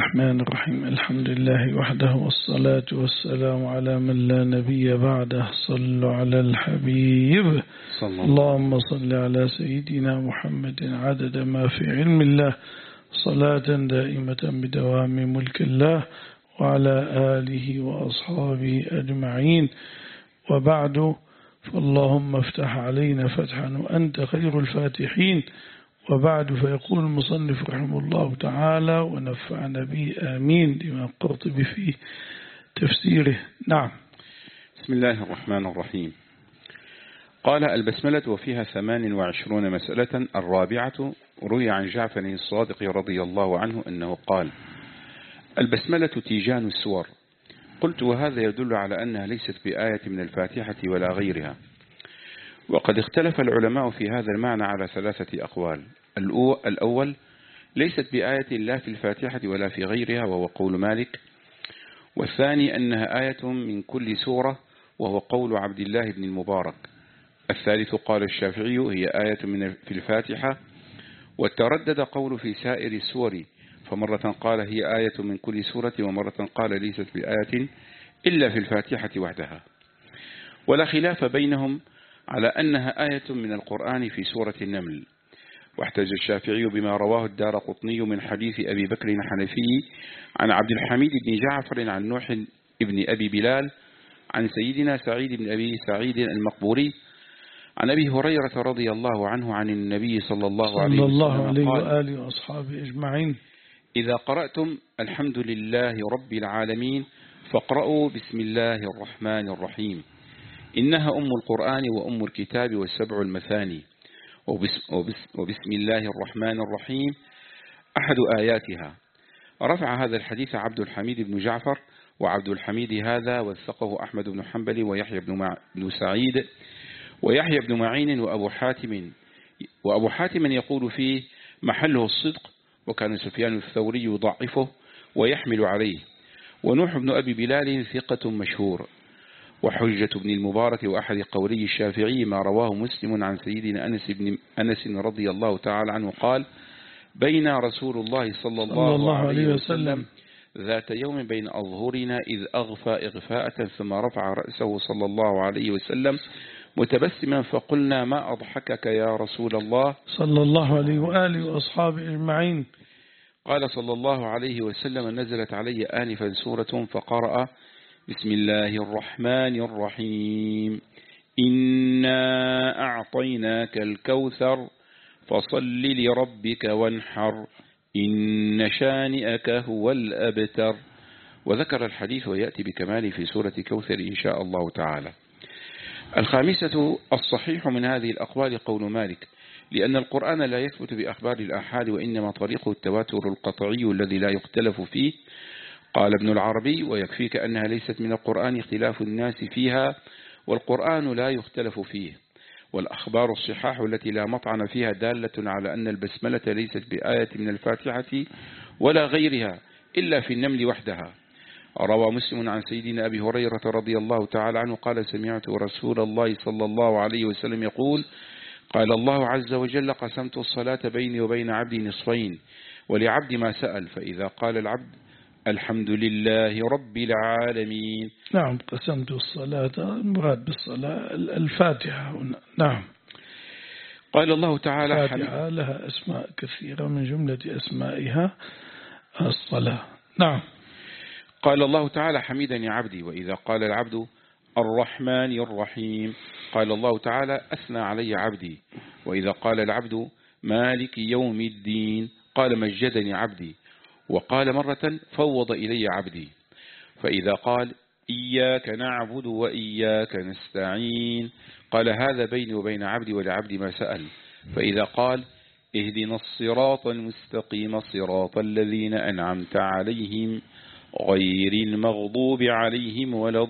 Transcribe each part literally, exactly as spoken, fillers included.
الرحمن الرحيم. الحمد لله وحده والصلاة والسلام على من لا نبي بعده. صلوا على الحبيب. اللهم صل على سيدنا محمد عدد ما في علم الله، صلاة دائمة بدوام ملك الله، وعلى آله وأصحابه أجمعين. وبعد، فاللهم افتح علينا فتحا وأنت خير الفاتحين. وبعد، فيقول المصنف رحمه الله تعالى ونفعنا به آمين لما قرطب في تفسيره. نعم. بسم الله الرحمن الرحيم. قال: البسملة وفيها ثمان وعشرون مسألة. الرابعة روي عن جعفر الصادق رضي الله عنه أنه قال: البسملة تيجان السور. قلت: وهذا يدل على أنها ليست بآية من الفاتحة ولا غيرها. وقد اختلف العلماء في هذا المعنى على ثلاثة أقوال. الأول: ليست بآية لا في الفاتحة ولا في غيرها، وهو قول مالك. والثاني: أنها آية من كل سورة، وهو قول عبد الله بن المبارك. الثالث: قال الشافعي: هي آية من في الفاتحة. والتردد قول في سائر السور، فمرة قال هي آية من كل سورة، ومرة قال ليست بآية إلا في الفاتحة وحدها. ولا خلاف بينهم على أنها آية من القرآن في سورة النمل. واحتج الشافعي بما رواه الدارقطني من حديث أبي بكر الحنفي عن عبد الحميد بن جعفر عن نوح بن أبي بلال عن سيدنا سعيد بن أبي سعيد المقبوري عن أبي هريرة رضي الله عنه عن النبي صلى الله عليه وسلم الله عليه قال: وآله وأصحابه أجمعين. إذا قرأتم الحمد لله رب العالمين فاقرأوا بسم الله الرحمن الرحيم، إنها أم القرآن وأم الكتاب والسبع المثاني، وبس وبس وبسم الله الرحمن الرحيم أحد آياتها. رفع هذا الحديث عبد الحميد بن جعفر، وعبد الحميد هذا وثقه أحمد بن حنبل ويحيى بن, مع... بن سعيد ويحيى بن معين وأبو حاتم وأبو حاتم يقول فيه محله الصدق، وكان سفيان الثوري يضعفه ويحمل عليه. ونوح بن أبي بلال ثقة مشهور. وحجة بن المبارك وأحد قولي الشافعي ما رواه مسلم عن سيدنا أنس بن أنس رضي الله تعالى عنه قال: بين رسول الله صلى الله, الله عليه وسلم ذات يوم بين أظهرنا إذ أغفى إغفاءة، ثم رفع رأسه صلى الله عليه وسلم متبسما، فقلنا: ما أضحكك يا رسول الله صلى الله عليه وآله وأصحابه أجمعين. قال صلى الله عليه وسلم: نزلت علي آنفا سورة فقرأ: بسم الله الرحمن الرحيم، إنا أعطيناك الكوثر فصل لربك وانحر، إن شانئك هو الأبتر. وذكر الحديث ويأتي بكماله في سورة كوثر إن شاء الله تعالى. الخامسة: الصحيح من هذه الأقوال قول مالك، لأن القرآن لا يثبت بأخبار الآحاد، وإنما طريقه التواتر القطعي الذي لا يختلف فيه. قال ابن العربي: ويكفيك أنها ليست من القرآن اختلاف الناس فيها، والقرآن لا يختلف فيه. والأخبار الصحاح التي لا مطعن فيها دالة على أن البسملة ليست بآية من الفاتحة ولا غيرها إلا في النمل وحدها. روى مسلم عن سيدنا أبي هريرة رضي الله تعالى عنه قال: سمعت رسول الله صلى الله عليه وسلم يقول: قال الله عز وجل: قسمت الصلاة بيني وبين عبدي نصفين، ولعبد ما سأل، فإذا قال العبد الحمد لله رب العالمين. نعم، قسمت الصلاة المراد بالصلاة الفاتحة هنا. نعم. قال الله تعالى: الفاتحة لها أسماء كثيرة، من جملة أسمائها الصلاة. نعم. قال الله تعالى: حميدني عبدي. وإذا قال العبد الرحمن الرحيم قال الله تعالى: أثنى علي عبدي. وإذا قال العبد مالك يوم الدين قال: مجدني عبدي. وقال مرة: فوض إلي عبدي. فإذا قال: إياك نعبد وإياك نستعين قال: هذا بيني وبين عبدي ولعبدي ما سأل. فإذا قال: اهدنا الصراط المستقيم صراط الذين أنعمت عليهم غير المغضوب عليهم ولا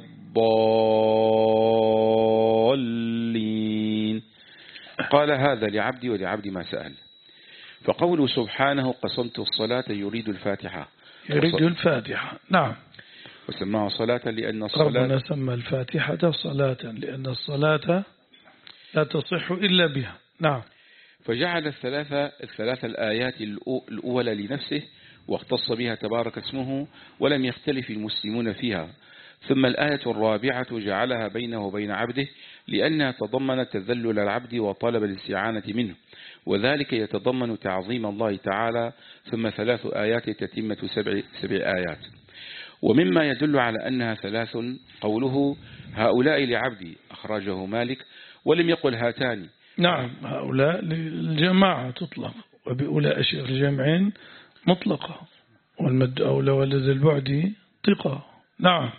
الضالين قال: هذا لعبدي ولعبدي ما سأل. فقوله سبحانه: قسمت الصلاة يريد الفاتحة. يريد الفاتحة. نعم. وسماها صلاة لأن الصلاة ربنا سمى الفاتحة صلاة لأن الصلاة لا تصح إلا بها. نعم. فجعل الثلاثة الثلاث الآيات الأولى لنفسه، واختص بها تبارك اسمه ولم يختلف المسلمون فيها. ثم الآية الرابعة جعلها بينه وبين عبده لأنها تضمنت تذلل العبد وطلب الاستعانة منه، وذلك يتضمن تعظيم الله تعالى. ثم ثلاث آيات تتمة سبع, سبع آيات. ومما يدل على أنها ثلاث قوله هؤلاء لعبدي أخرجه مالك ولم يقل هاتان. نعم، هؤلاء للجماعة تطلق، وبأولى أشير الجمعين مطلقة، والمد أولى ولد البعد ثقة. نعم.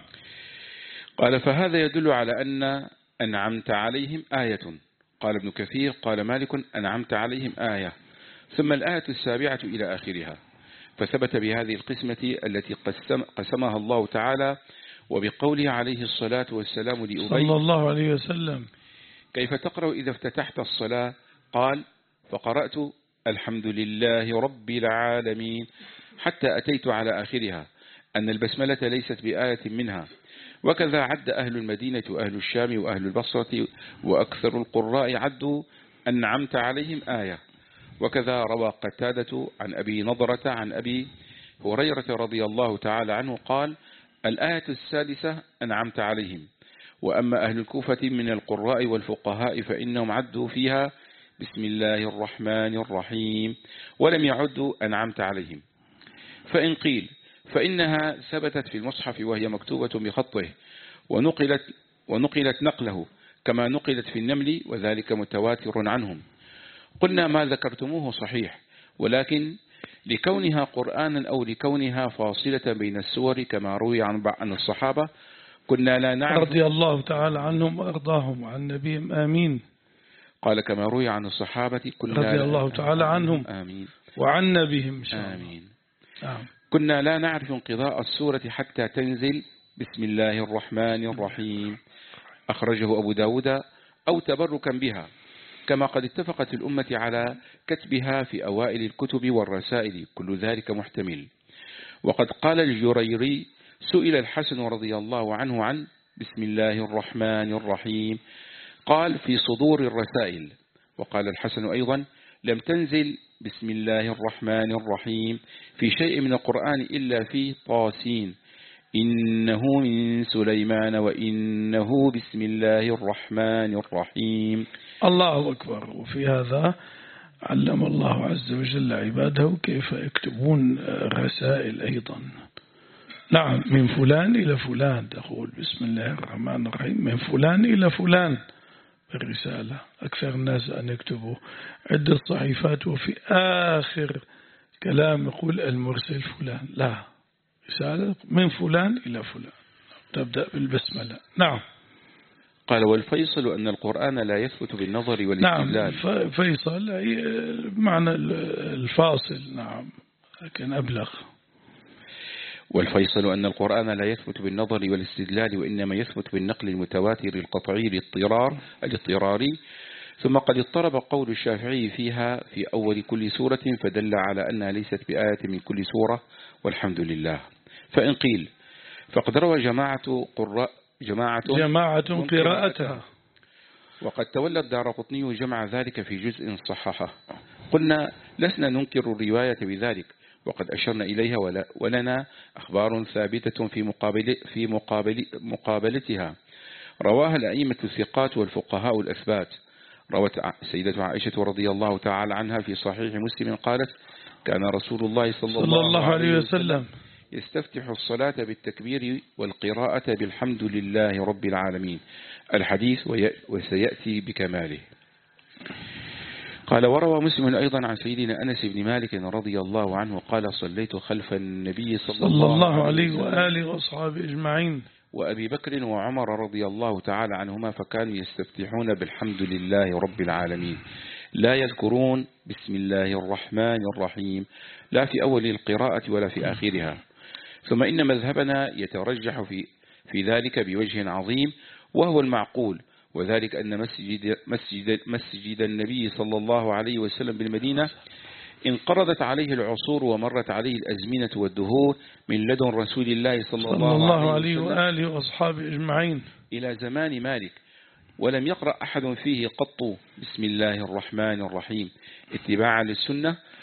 قال فهذا يدل على أن أنعمت عليهم آية. قال ابن كثير قال مالك أنعمت عليهم آية، ثم الآية السابعة إلى آخرها. فثبت بهذه القسمة التي قسم قسمها الله تعالى، وبقوله عليه الصلاة والسلام لأبي صلى الله عليه وسلم كيف تقرأ إذا افتتحت الصلاة؟ قال فقرأت الحمد لله رب العالمين حتى أتيت على آخرها، أن البسملة ليست بآية منها. وكذا عد أهل المدينة وأهل الشام وأهل البصرة وأكثر القراء عدوا أنعمت عليهم آية. وكذا روى قتادة عن أبي نضرة عن أبي هريرة رضي الله تعالى عنه قال الآية السادسة أنعمت عليهم. وأما أهل الكوفة من القراء والفقهاء فإنهم عدوا فيها بسم الله الرحمن الرحيم ولم يعدوا أنعمت عليهم. فإن قيل فإنها ثبتت في المصحف وهي مكتوبة بخطه ونقلت, ونقلت نقله كما نقلت في النمل وذلك متواتر عنهم. قلنا ما ذكرتموه صحيح، ولكن لكونها قرآنا أو لكونها فاصلة بين السور كما روي عن بعض الصحابة كنا لا نعرف. رضي الله تعالى عنهم وأرضاهم وعن نبيهم آمين. قال كما روي عن الصحابة كنا رضي الله تعالى عنهم آمين وعن نبيهم آمين. آمين. كنا لا نعرف انقضاء السورة حتى تنزل بسم الله الرحمن الرحيم، أخرجه أبو داود، أو تبركا بها، كما قد اتفقت الأمة على كتبها في أوائل الكتب والرسائل، كل ذلك محتمل. وقد قال الجريري سئل الحسن رضي الله عنه عن بسم الله الرحمن الرحيم قال في صدور الرسائل. وقال الحسن أيضا لم تنزل بسم الله الرحمن الرحيم في شيء من القرآن إلا في طاسين إنه من سليمان وإنه بسم الله الرحمن الرحيم. الله أكبر. وفي هذا علم الله عز وجل عباده كيف يكتبون رسائل أيضا. نعم، من فلان إلى فلان تقول بسم الله الرحمن الرحيم، من فلان إلى فلان الرسالة. أكثر الناس أن يكتبوا عدة صحيفات وفي آخر كلام يقول المرسل فلان، لا، رسالة من فلان إلى فلان تبدأ بالبسملة. نعم. قال والفيصل أن القرآن لا يثبت بالنظر والاستدلال. نعم، فيصل معنى الفاصل. نعم، لكن أبلغ. والفيصل أن القرآن لا يثبت بالنظر والاستدلال، وإنما يثبت بالنقل المتواتر القطعي الاضطرار الاضطراري. ثم قد اضطرب قول الشافعي فيها في أول كل سورة فدل على أنها ليست بآية من كل سورة، والحمد لله. فإن قيل فقد روى جماعة قراء جماعة, جماعة قراءتها، وقد تولى الدارقطني جمع ذلك في جزء صححه. قلنا لسنا ننكر الرواية بذلك، وقد أشرنا إليها ولنا أخبار ثابتة في مقابل في مقابل مقابلتها رواها الأئمة الثقات والفقهاء الأثبات. روت سيدة عائشة رضي الله تعالى عنها في صحيح مسلم قالت كان رسول الله صلى, صلى الله عليه وسلم يستفتح الصلاة بالتكبير والقراءة بالحمد لله رب العالمين، الحديث وسيأتي بكماله. قال وروى مسلم أيضا عن سيدنا أنس بن مالك رضي الله عنه قال صليت خلف النبي صلى, صلى الله عليه وآله وأصحابه أجمعين وأبي بكر وعمر رضي الله تعالى عنهما فكانوا يستفتحون بالحمد لله رب العالمين، لا يذكرون بسم الله الرحمن الرحيم لا في أول القراءة ولا في آخرها. ثم إن مذهبنا يترجح في, في ذلك بوجه عظيم وهو المعقول، وذلك أن مسجد, مسجد, مسجد النبي صلى الله عليه وسلم بالمدينة انقرضت عليه العصور ومرت عليه الأزمنة والدهور من لدن رسول الله صلى, صلى الله, الله عليه وسلم وآله وأصحابه أجمعين إلى زمان مالك، ولم يقرأ أحد فيه قط بسم الله الرحمن الرحيم اتباعا للسنة،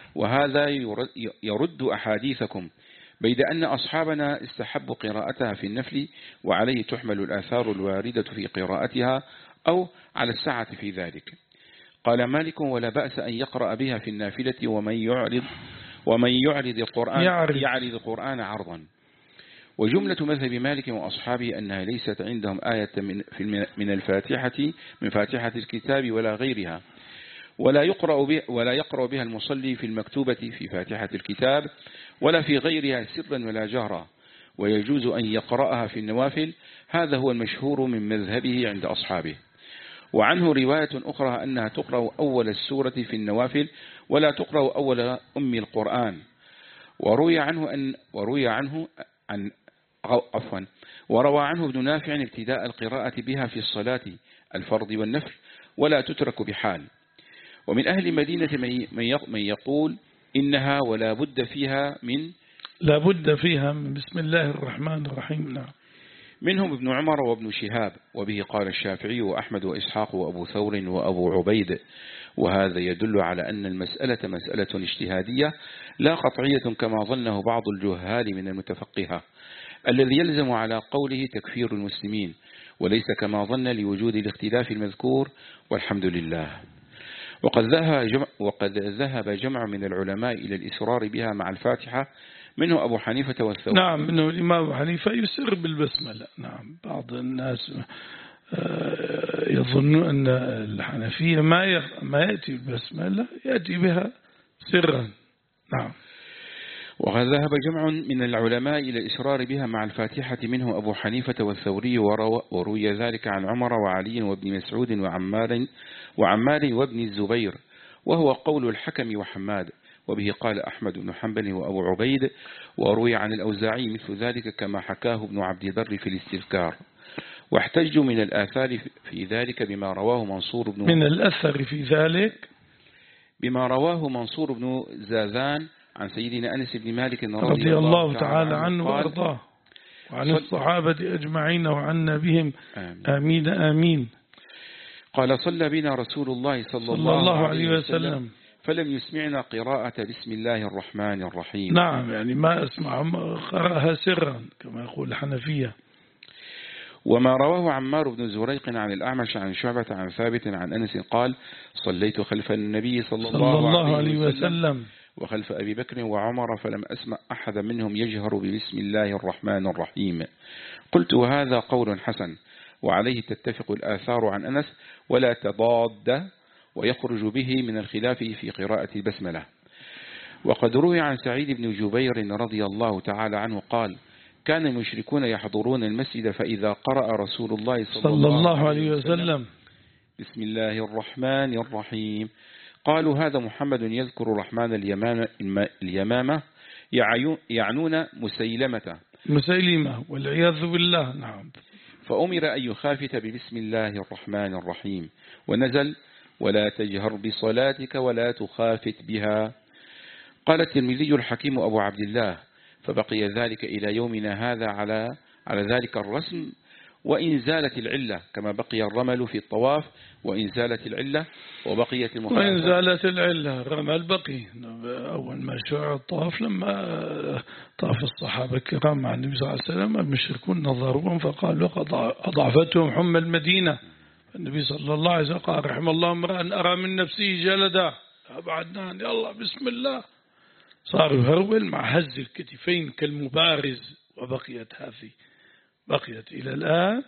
وهذا يرد أحاديثكم، بيد أن أصحابنا استحبوا قراءتها في النفل، وعليه تحمل الآثار الواردة في قراءتها أو على السعة في ذلك. قال مالك: ولا بأس أن يقرأ بها في النافلة ومن يعرض ومن يعرض القرآن يعرض, يعرض القرآن عرضا. وجملة مذهب مالك وأصحابه أنها ليست عندهم آية من, من الفاتحة من فاتحة الكتاب ولا غيرها، ولا يقرأ بها ولا يقرأ بها المصلي في المكتوبة في فاتحة الكتاب ولا في غيرها سرا ولا جهرا، ويجوز أن يقرأها في النوافل. هذا هو المشهور من مذهبه عند أصحابه. وعنه رواية أخرى أنها تقرأ أول السورة في النوافل ولا تقرأ أول أم القرآن. وروي عنه أن وروي عنه عن عفوا وروى عنه ابن نافع ابتداء القراءة بها في الصلاة الفرض والنفل ولا تترك بحال. ومن أهل مدينة من يقول إنها ولا بد فيها من لا بد فيها من بسم الله الرحمن الرحيم. نعم. منهم ابن عمر وابن شهاب، وبه قال الشافعي وأحمد وإسحاق وأبو ثور وأبو عبيد. وهذا يدل على أن المسألة مسألة اجتهادية لا قطعية كما ظنه بعض الجهال من المتفقهة، الذي يلزم على قوله تكفير المسلمين، وليس كما ظن لوجود الاختلاف المذكور، والحمد لله. وقد ذهب جمع, وقد ذهب جمع من العلماء إلى الإسرار بها مع الفاتحة، منه أبو حنيفة والثوري. نعم، منه الإمام أبو حنيفة يسر بالبسملة. نعم. بعض الناس يظن أن الحنفية ما ما يأتي بالبسملة، يأتي بها سرا. نعم. وقد ذهب جمع من العلماء إلى الإسرار بها مع الفاتحة، منه أبو حنيفة والثوري، وروي ذلك عن عمر وعلي وابن مسعود وعمار وعمار وابن الزبير، وهو قول الحكم وحماد، وبه قال أحمد بن حنبل وأبو عبيد. وروي عن الأوزاعي مثل ذلك كما حكاه ابن عبد البر في الاستذكار. واحتجوا من الآثار في ذلك بما رواه منصور بن من الأثر في ذلك بما رواه منصور بن زاذان عن سيدنا أنس بن مالك رضي, رضي الله تعالى عنه وأرضاه، وعن الصحابة أجمعين وعنا بهم آمين آمين, آمين. قال: صلى بنا رسول الله صلى, صلى الله, الله عليه وسلم, وسلم فلم يسمعنا قراءة بسم الله الرحمن الرحيم. نعم، يعني ما أسمع، قرأها سرا كما يقول الحنفية. وما رواه عمار بن زريق عن الأعمش عن شعبة عن ثابت عن أنس قال: صليت خلف النبي صلى الله, صلى الله عليه وسلم وخلف أبي بكر وعمر فلم أسمع أحد منهم يجهر ببسم الله الرحمن الرحيم. قلت: وهذا قول حسن، وعليه تتفق الآثار عن أنس ولا تضاد، ويخرج به من الخلاف في قراءة البسملة. وقد روي عن سعيد بن جبير رضي الله تعالى عنه قال: كان المشركون يحضرون المسجد فإذا قرأ رسول الله صلى, صلى الله عليه وسلم بسم الله الرحمن الرحيم قالوا: هذا محمد يذكر الرحمن اليمامة، يعنون مسيلمة مسيلمة والعياذ بالله. نعم. فأمر أن يخافت ببسم الله الرحمن الرحيم، ونزل: ولا تجهر بصلاتك ولا تخافت بها. قال الترمذي: الحكيم أبو عبد الله، فبقي ذلك إلى يومنا هذا على على ذلك الرسم، وإن زالت العلة، كما بقي الرمل في الطواف وإن زالت العلة، وبقيت المخالفة وإن زالت العلة الرمل بقي. أول ما شرع الطواف لما طاف الصحابة الكرام مع النبي صلى الله عليه وسلم المشركون نظروهم فقالوا: قد أضعفتهم حمى المدينة. النبي صلى الله عليه وسلم قال: رحم الله امرأ أرى من نفسه جلدا أبعدنان، يلا بسم الله. صار يهرول مع هز الكتفين كالمبارز. وبقيت هذه بقيت إلى الآن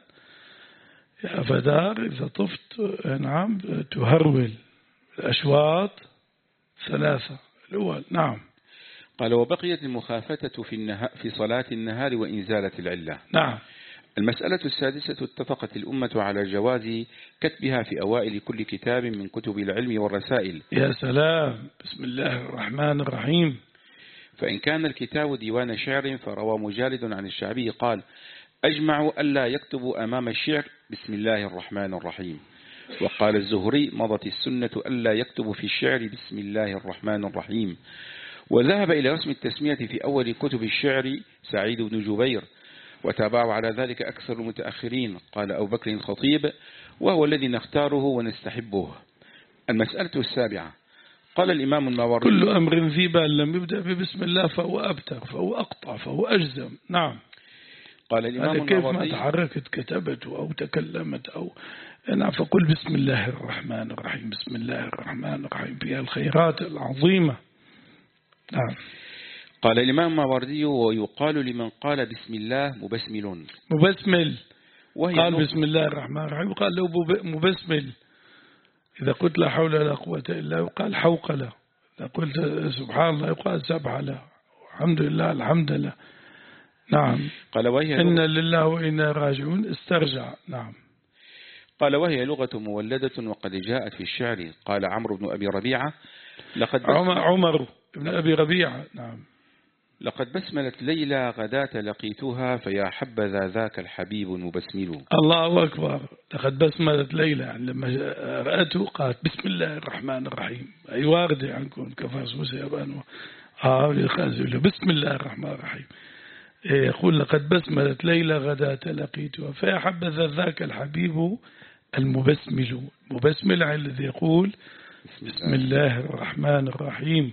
يا فدار إذا طفت. نعم، تهرول الأشواط ثلاثة الأول. نعم. قال: وبقيت المخافتة في, النها في صلاة النهار وإن زالت العلة. نعم. المسألة السادسة: اتفقت الأمة على جواز كتبها في أوائل كل كتاب من كتب العلم والرسائل. يا سلام، بسم الله الرحمن الرحيم. فإن كان الكتاب ديوان شعر فروى مجالد عن الشعبي قال: أجمعوا ألا يكتبوا أمام الشعر بسم الله الرحمن الرحيم. وقال الزهري: مضت السنة ألا يكتب في الشعر بسم الله الرحمن الرحيم. وذهب إلى رسم التسمية في أول كتب الشعر سعيد بن جبير، وتابعوا على ذلك أكثر المتأخرين. قال أبو بكر الخطيب: وهو الذي نختاره ونستحبه. المسألة السابعة: قال الإمام الماوردي كل أمر ذي بال لم يبدأ ببسم الله فهو أبتر فهو أقطع فهو أجزم. نعم. قال الإمام كيف ما الماوردي تحركت كتبت أو تكلمت أو أنا فقل بسم الله الرحمن الرحيم. بسم الله الرحمن الرحيم فيها الخيرات العظيمة. نعم. قال الإمام الماوردي ويقال لمن قال بسم الله مبسمل مبسمل قال وهي بسم الله الرحمن الرحيم وقال له مبسمل. إذا قلت لا حول ولا قوة إلا يقال حوقلة. إذا قلت سبحان الله يقال سبحلة. الحمد لله الحمد لله. نعم. قال وهي إن لله وإنا راجعون استرجع. نعم. قال وهي لغة مولدة وقد جاءت في الشعر. قال عمرو بن أبي ربيعة لقد عمر, عمر بن أبي ربيعة. نعم. لقد بسملت ليلى غداة لقيتها فيا حبذا ذاك الحبيب المبسمل. الله أكبر. لقد بسملت ليلى يعني لما رأته قالت بسم الله الرحمن الرحيم. أي واردة عنكم كفاسوس يابان آه بسم الله الرحمن الرحيم. يقول لقد بسملت ليلى غداة لقيتها فيا حبذا ذاك الحبيب المبسمل. مبسمل الذي يقول بسم الله الرحمن الرحيم.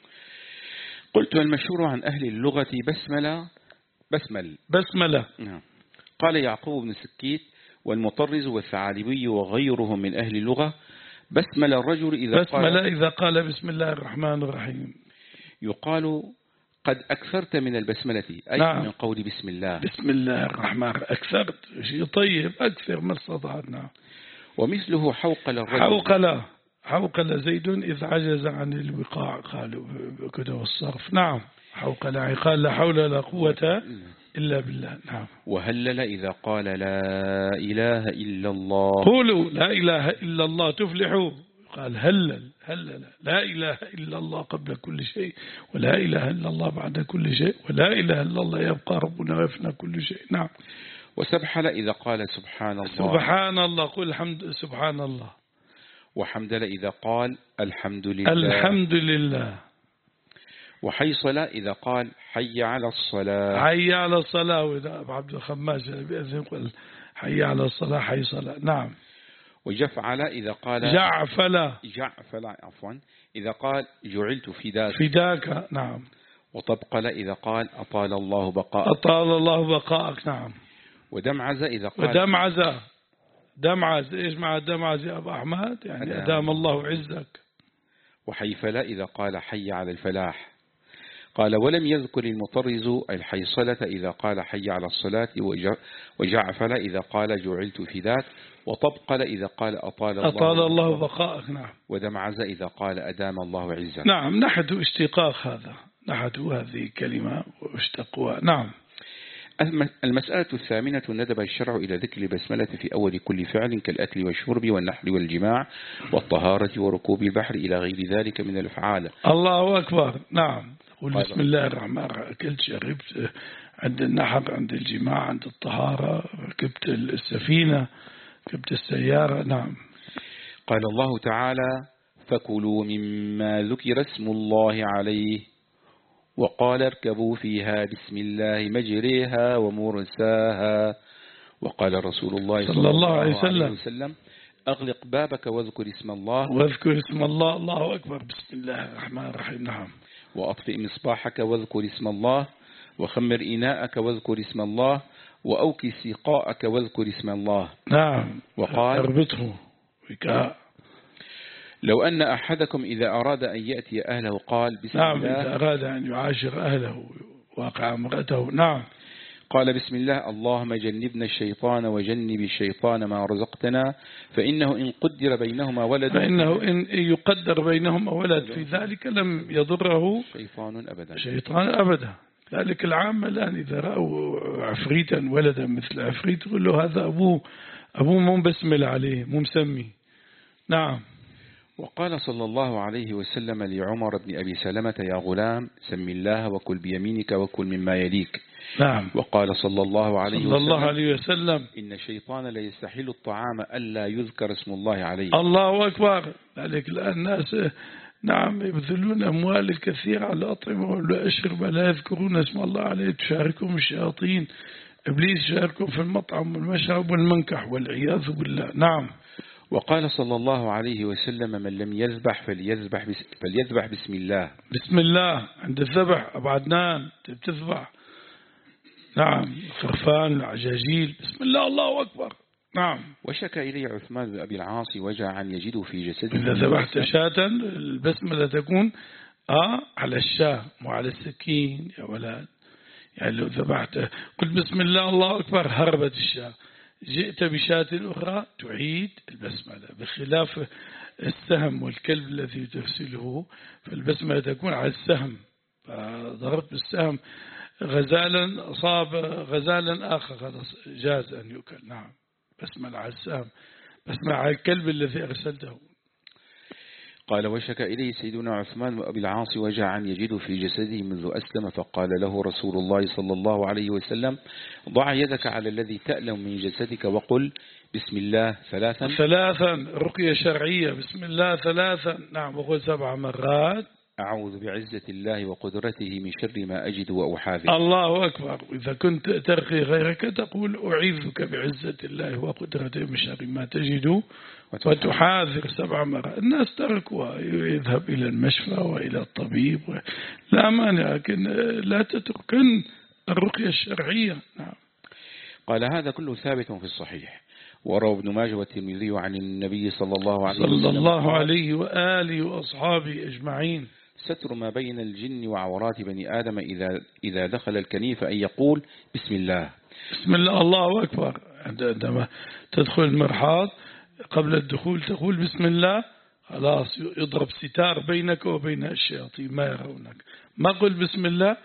قلت المشهور عن أهل اللغة بسملة بسمل بسملة. قال يعقوب بن سكيت والمطرز والثعالبي وغيرهم من أهل اللغة بسمل الرجل إذا بسملة قال إذا قال بسم الله الرحمن الرحيم. يقال قد أكثرت من البسملة أي نعم. من قول بسم الله. بسم الله الرحمن أكثرت شيء طيب أكثر ما استطعنا. ومثله حوقل الرجل حوقل حوقل زيد إذ عجز عن الوقاع قالوا كده والصرف. نعم. حوقل قال لا حول ولا قوة إلا بالله. نعم. وهلل إذا قال لا إله إلا الله. قولوا لا إله إلا الله تفلحوا. قال هلل هلل لا إله إلا الله قبل كل شيء ولا إله إلا الله بعد كل شيء ولا إله إلا الله يبقى ربنا ويفنى كل شيء. نعم. وسبحل إذا قال سبحان الله. سبحان الله قل الحمد سبحان الله. وحمدل إذا قال الحمد لله. الحمد لله. وحيصل إذا قال حي على الصلاة. حي على الصلاة. وإذا أبو عبد الخماس بأذن قل حي على الصلاة حيصل. نعم. وجفعل إذا قال جعفل جعفل عفوا إذا قال جعلت فداك. فداك. نعم. وطبقل إذا قال أطال الله بقاءك. أطال الله بقاءك. نعم. ودمعز إذا قال ودمعز دمعز إيش مع دمعز يا أبو أحمد يعني أدام الله عزك. وحيفل إذا قال حي على الفلاح. قال ولم يذكر المطرز الحيصلة إذا قال حي على الصلاة. وجعفل إذا قال جعلت فداك. وطبقل إذا قال أطال الله, أطال الله بقاءك. نعم. ودمعز إذا قال أدام الله عزك. نعم. نحت اشتقاق هذا نحت هذه كلمة واشتقوها. نعم. المسألة الثامنة ندب الشرع إلى ذكر البسملة في أول كل فعل كالأكل والشرب والنحل والجماع والطهارة وركوب البحر إلى غير ذلك من الأفعال. الله أكبر. نعم. قل بسم الله الرحمن الرحيم. أكلت شربت عند النحر عند الجماع عند الطهارة ركبت السفينة ركبت السيارة. نعم. قال الله تعالى فكلوا مما ذكر اسم الله عليه وقال اركبوا فيها بسم الله مجريها ومرساها. وقال رسول الله صلى الله عليه وسلم, وسلم أغلق بابك واذكر اسم الله. واذكر اسم الله. الله أكبر. بسم الله الرحمن الرحيم. نعم. وأطفئ مصباحك واذكر اسم الله. وخمر إناءك واذكر اسم الله. وأوكي سقاءك واذكر اسم الله. نعم. وقال اربطه وكاء. لو أن أحدكم إذا أراد أن يأتي أهله قال بسم نعم الله. إذا أراد أن يعاشر أهله واقع امرأته. نعم. قال بسم الله اللهم جنبنا الشيطان وجنب الشيطان ما رزقتنا فإنه إن قدر بينهما ولد فإنه إن يقدر بينهما ولد في ذلك لم يضره شيطان أبدا شيطان أبدا. ذلك العامة الآن إذا رأوا عفريتا ولدا مثل عفريت يقول له هذا أبوه أبوه مو بسمل عليه مو مسمي. نعم. وقال صلى الله عليه وسلم لعمر بن أبي سلمة يا غلام سم الله وكل بيمينك وكل مما يليك. نعم. وقال صلى الله عليه صلى وسلم, الله عليه وسلم إن الشيطان لا يستحيل الطعام ألا يذكر اسم الله عليه. الله أكبر. ذلك الآن الناس نعم يبذلون أموال الكثير على الأطعمة والأشربة لا يذكرون اسم الله عليه. تشاركهم الشياطين إبليس شاركهم في المطعم والمشرب والمنكح والعياذ بالله. نعم. وقال صلى الله عليه وسلم من لم يذبح فليذبح, بس فليذبح بسم الله. بسم الله عند الذبح أبو عدنان بتذبح، نعم، خرفان العجاجيل، بسم الله الله أكبر. نعم. وشكى إلي عثمان بن أبي العاص وجعا يجد في جسده. إذا ذبحت شاة البسملة تكون آه على الشاة مو على السكين يا ولد. يعني لو ذبحت قل بسم الله الله أكبر هربت الشاة، جئت بشاة أخرى تعيد البسملة، بخلاف السهم والكلب الذي ترسله فالبسملة تكون على السهم، فضربت بالسهم غزالا أصاب غزالا آخر خلاص جاز أن يؤكل. نعم بسملة على السهم، بسملة على الكلب الذي أرسلته. قال وشك إليه سيدنا عثمان وأبي العاص وجعا يجد في جسده منذ أسلم، فقال له رسول الله صلى الله عليه وسلم ضع يدك على الذي تألم من جسدك وقل بسم الله ثلاثا. ثلاثا رقية شرعية، بسم الله ثلاثا. نعم وقل سبع مرات أعوذ بعزة الله وقدرته من شر ما أجد وأحاذر. الله أكبر. إذا كنت ترقي غيرك تقول أعيذك بعزة الله وقدرته من شر ما تجد وتحاذر سبع مرات. الناس تركوها، يذهب إلى المشفى وإلى الطبيب، لا مانع، لكن لا تتركن الرقية الشرعية. نعم. قال هذا كله ثابت في الصحيح، وروى ابن ماجه والترمذي عن النبي صلى الله عليه وسلم صلى الله عليه وآله وأصحابه أجمعين ستر ما بين الجن وعورات بني آدم إذا إذا دخل الكنيف أن يقول بسم الله. بسم الله الله أكبر. عندما تدخل المرحاض قبل الدخول تقول بسم الله، خلاص يضرب ستار بينك وبين الشياطين ما يرونك. ما قل بسم الله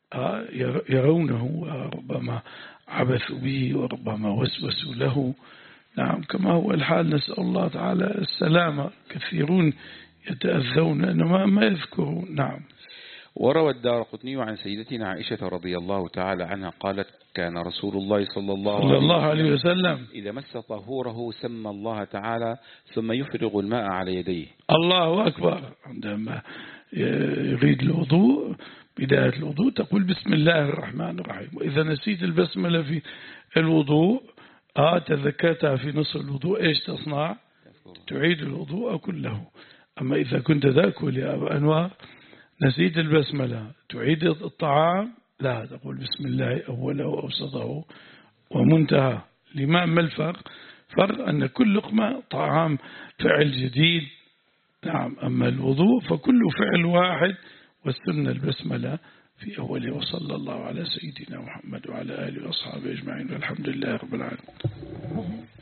يرونه، وربما عبثوا به وربما وسوسوا له. نعم كما هو الحال، نسأل الله تعالى السلامة. كثيرون يتأذون أنما ما يذكرون. نعم. وروى الدارقطني عن سيدتنا عائشة رضي الله تعالى عنها قالت كان رسول الله صلى الله, صلى الله عليه وسلم إذا مس طهوره سمى الله تعالى ثم يفرغ الماء على يديه. الله أكبر. عندما يريد الوضوء بداية الوضوء تقول بسم الله الرحمن الرحيم. وإذا نسيت البسملة في الوضوء آه تذكرتها في نصف الوضوء إيش تصنع؟ تعيد الوضوء كله. أما إذا كنت تأكل يا أبا أنوار نسيت البسملة تعيد الطعام، لا تقول بسم الله أوله وأوسطه ومنتهى. لما ما الفرق؟ فرق أن كل لقمة طعام فعل جديد. نعم. أما الوضوء فكل فعل واحد، والسنة البسملة في أوله. وصلى الله على سيدنا محمد وعلى آله وأصحابه أجمعين والحمد لله رب العالمين.